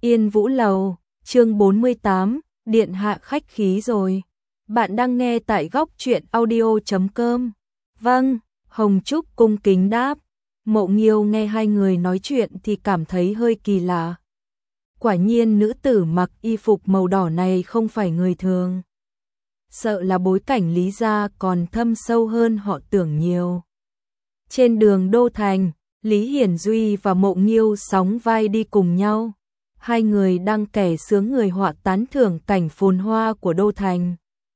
Yên Vũ Lầu, chương 48, điện hạ khách khí rồi. Bạn đang nghe tại góc truyện audio.com. Vâng, Hồng Trúc cung kính đáp. Mộ Nghiêu nghe hai người nói chuyện thì cảm thấy hơi kỳ lạ. Quả nhiên nữ tử mặc y phục màu đỏ này không phải người thường. Sợ là bối cảnh Lý gia còn thâm sâu hơn họ tưởng nhiều. Trên đường Đô Thành, Lý Hiển Duy và Mộ Nghiêu sóng vai đi cùng nhau. Hai người đang kẻ sướng người họa tán thưởng cảnh phồn hoa của Đô Thành.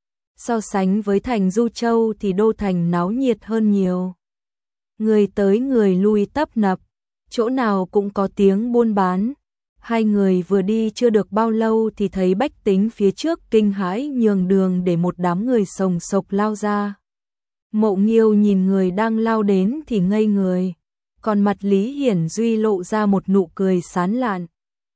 So sánh với thành Du Châu thì Đô Thành náo nhiệt hơn nhiều. Người tới người lui tấp nập, chỗ nào cũng có tiếng buôn bán. Hai người vừa đi chưa được bao lâu thì thấy bách tính phía trước kinh hãi nhường đường để một đám người sồng sộc lao ra. Mộ Nghiêu nhìn người đang lao đến thì ngây người, còn mặt Lý Hiển Duy lộ ra một nụ cười sán lạn.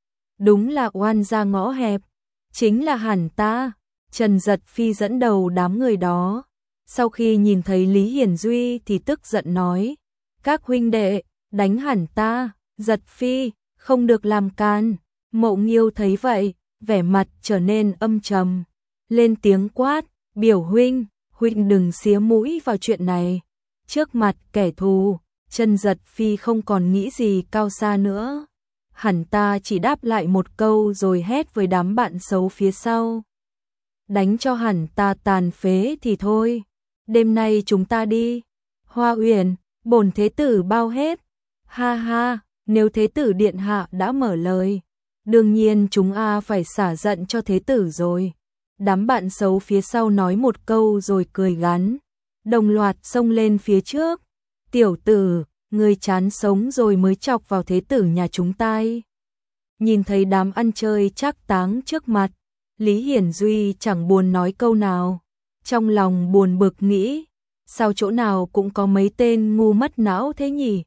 Đúng là oan gia ngõ hẹp, chính là hẳn ta. Trần Giật Phi dẫn đầu đám người đó. Sau khi nhìn thấy Lý Hiển Duy thì tức giận nói, các huynh đệ, đánh hẳn ta. Giật Phi, không được làm can. Mộ Nghiêu thấy vậy, vẻ mặt trở nên âm trầm, lên tiếng quát, biểu huynh, huynh đừng xía mũi vào chuyện này. Trước mặt kẻ thù, Trần Giật Phi không còn nghĩ gì cao xa nữa. Hẳn ta chỉ đáp lại một câu rồi hét với đám bạn xấu phía sau. Đánh cho hẳn ta tàn phế thì thôi. Đêm nay chúng ta đi. Hoa Uyển, bổn thế tử bao hết. Ha ha, nếu thế tử điện hạ đã mở lời, đương nhiên chúng phải xả giận cho thế tử rồi. Đám bạn xấu phía sau nói một câu rồi cười gắn, đồng loạt xông lên phía trước. Tiểu tử, ngươi chán sống rồi mới chọc vào thế tử nhà chúng ta. Nhìn thấy đám ăn chơi trác táng trước mặt, Lý Hiển Duy chẳng buồn nói câu nào. Trong lòng buồn bực nghĩ, sao chỗ nào cũng có mấy tên ngu mất não thế nhỉ?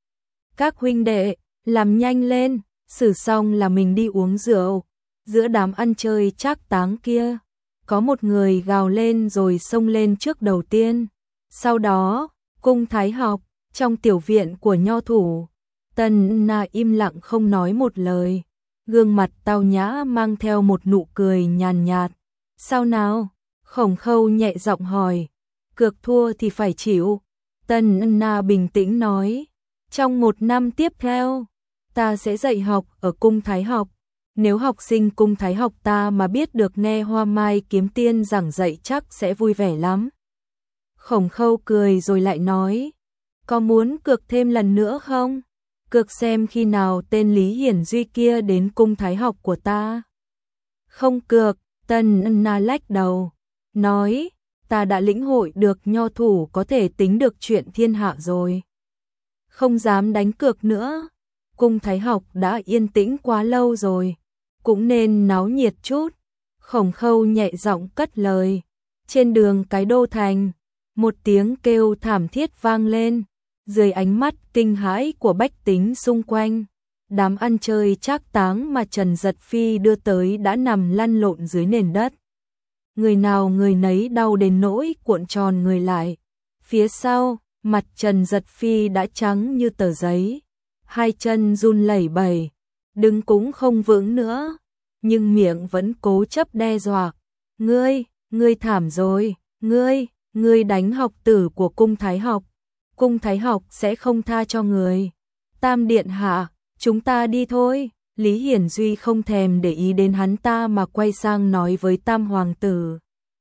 Các huynh đệ, làm nhanh lên, xử xong là mình đi uống rượu. Giữa đám ăn chơi trác táng kia, có một người gào lên rồi xông lên trước đầu tiên. Sau đó, cung Thái Học, trong tiểu viện của nho thủ, Tần Na im lặng không nói một lời, gương mặt tao nhã mang theo một nụ cười nhàn nhạt. Sao nào? Khổng Khâu nhẹ giọng hỏi. Cược thua thì phải chịu. Tần Na bình tĩnh nói. Trong 1 năm tiếp theo, ta sẽ dạy học ở cung Thái Học. Nếu học sinh cung Thái Học ta mà biết được nghe Hoa Mai kiếm tiên giảng dạy chắc sẽ vui vẻ lắm. Khổng Khâu cười rồi lại nói. Có muốn cược thêm lần nữa không? Cược xem khi nào tên Lý Hiển Duy kia đến cung Thái Học của ta. Không cược. Tần Na lách đầu, nói, ta đã lĩnh hội được nho thủ có thể tính được chuyện thiên hạ rồi. Không dám đánh cược nữa. Cung Thái Học đã yên tĩnh quá lâu rồi, cũng nên náo nhiệt chút. Khổng Khâu nhẹ giọng cất lời. Trên đường cái Đô Thành, một tiếng kêu thảm thiết vang lên. Dưới ánh mắt kinh hãi của bách tính xung quanh, đám ăn chơi trác táng mà Trần Giật Phi đưa tới đã nằm lăn lộn dưới nền đất. Người nào người nấy đau đến nỗi cuộn tròn người lại. Phía sau, mặt Trần Giật Phi đã trắng như tờ giấy, hai chân run lẩy bẩy, đứng cũng không vững nữa, nhưng miệng vẫn cố chấp đe dọa. Ngươi thảm rồi, ngươi đánh học tử của cung Thái Học. Cung Thái Học sẽ không tha cho người. Tam điện hạ, chúng ta đi thôi. Lý Hiển Duy không thèm để ý đến hắn ta mà quay sang nói với Tam hoàng tử.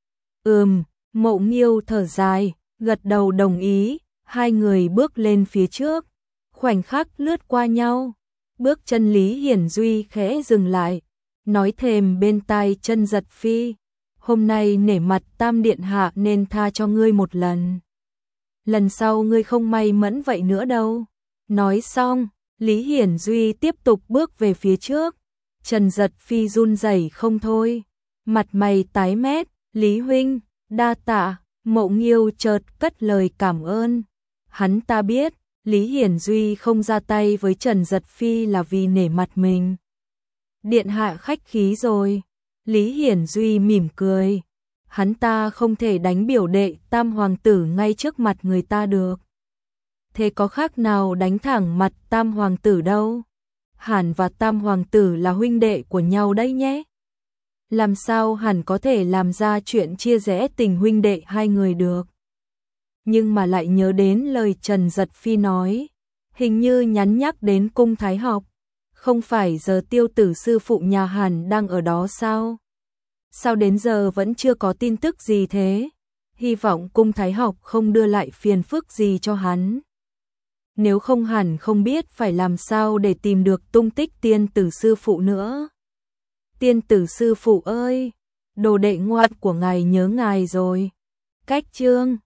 Mộ Nghiêu thở dài, gật đầu đồng ý. Hai người bước lên phía trước, khoảnh khắc lướt qua nhau. Bước chân Lý Hiển Duy khẽ dừng lại, nói thềm bên tai Trần Giật Phi. Hôm nay nể mặt Tam điện hạ nên tha cho ngươi một lần. Lần sau ngươi không may mẫn vậy nữa đâu. Nói xong, Lý Hiển Duy tiếp tục bước về phía trước. Trần Giật Phi run rẩy không thôi, mặt mày tái mét. Lý huynh, đa tạ. Mộ Nghiêu chợt cất lời cảm ơn. Hắn ta biết, Lý Hiển Duy không ra tay với Trần Giật Phi là vì nể mặt mình. Điện hạ khách khí rồi. Lý Hiển Duy mỉm cười. Hắn ta không thể đánh biểu đệ Tam hoàng tử ngay trước mặt người ta được. Thế có khác nào đánh thẳng mặt Tam hoàng tử đâu. Hàn và Tam Hoàng tử là huynh đệ của nhau đấy nhé. Làm sao Hàn có thể làm ra chuyện chia rẽ tình huynh đệ hai người được? Nhưng mà lại nhớ đến lời Trần Giật Phi nói, hình như nhắn nhắc đến cung thái học. Không phải giờ Tiêu Tử sư phụ nhà Hàn đang ở đó sao? Sao đến giờ vẫn chưa có tin tức gì thế? Hy vọng cung thái học không đưa lại phiền phức gì cho hắn. Nếu không hẳn không biết phải làm sao để tìm được tung tích Tiên Tử sư phụ nữa. Tiên Tử sư phụ ơi, đồ đệ ngoan của ngài nhớ ngài rồi. Cách chương